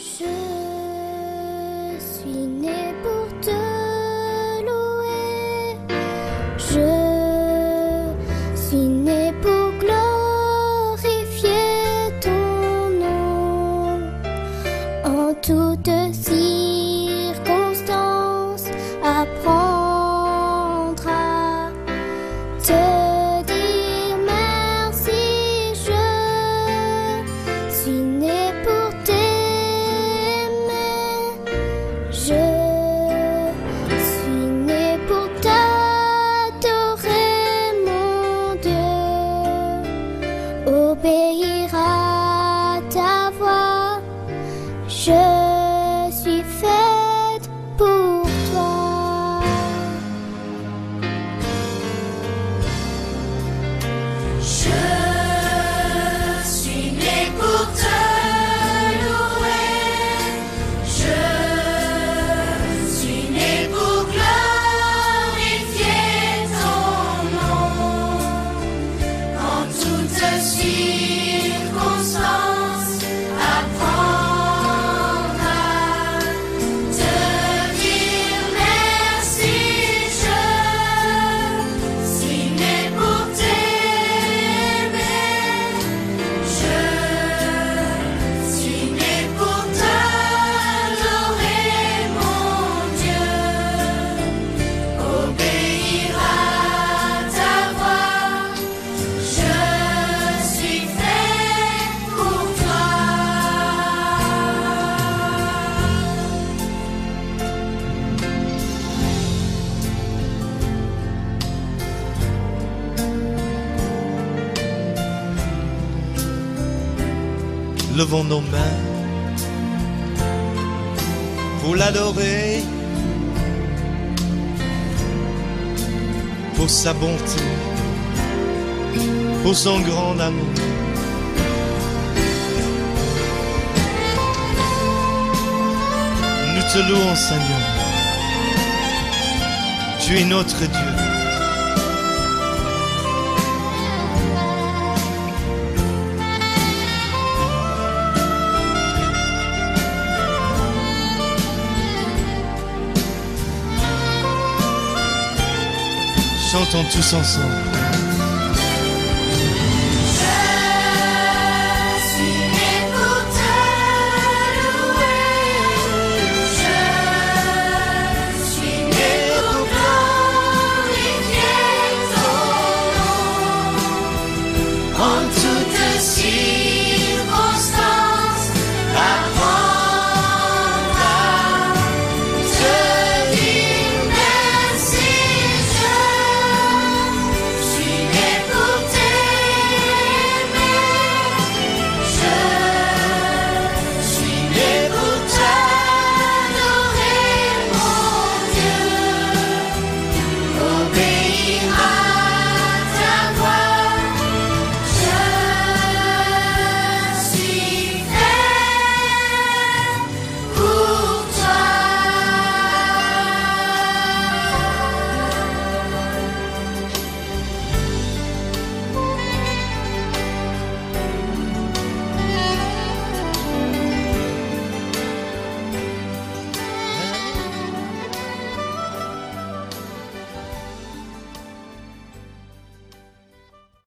Je suis né pour te louer. Je suis né pour glorifier ton nom. En toutes circonstances, apprendre à te dire merci. Je suis né pour t'aimer. Je suis né pour t'adorer, mon Dieu. Obéir à ta voix. Je suis faite pour toi. Je suis né pour te louer. Je suis né pour glorifier ton nom. En toutes circonstances, apprendre à te dire merci. Je suis né pour t'aimer. Je suis né pour t'adorer, mon Dieu. Obéir à ta voix. Je suis fait pour toi. Levons nos mains pour l'adorer, pour sa bonté, pour son grand amour. Nous te louons, Seigneur. Tu es notre Dieu. Chantons tous ensemble.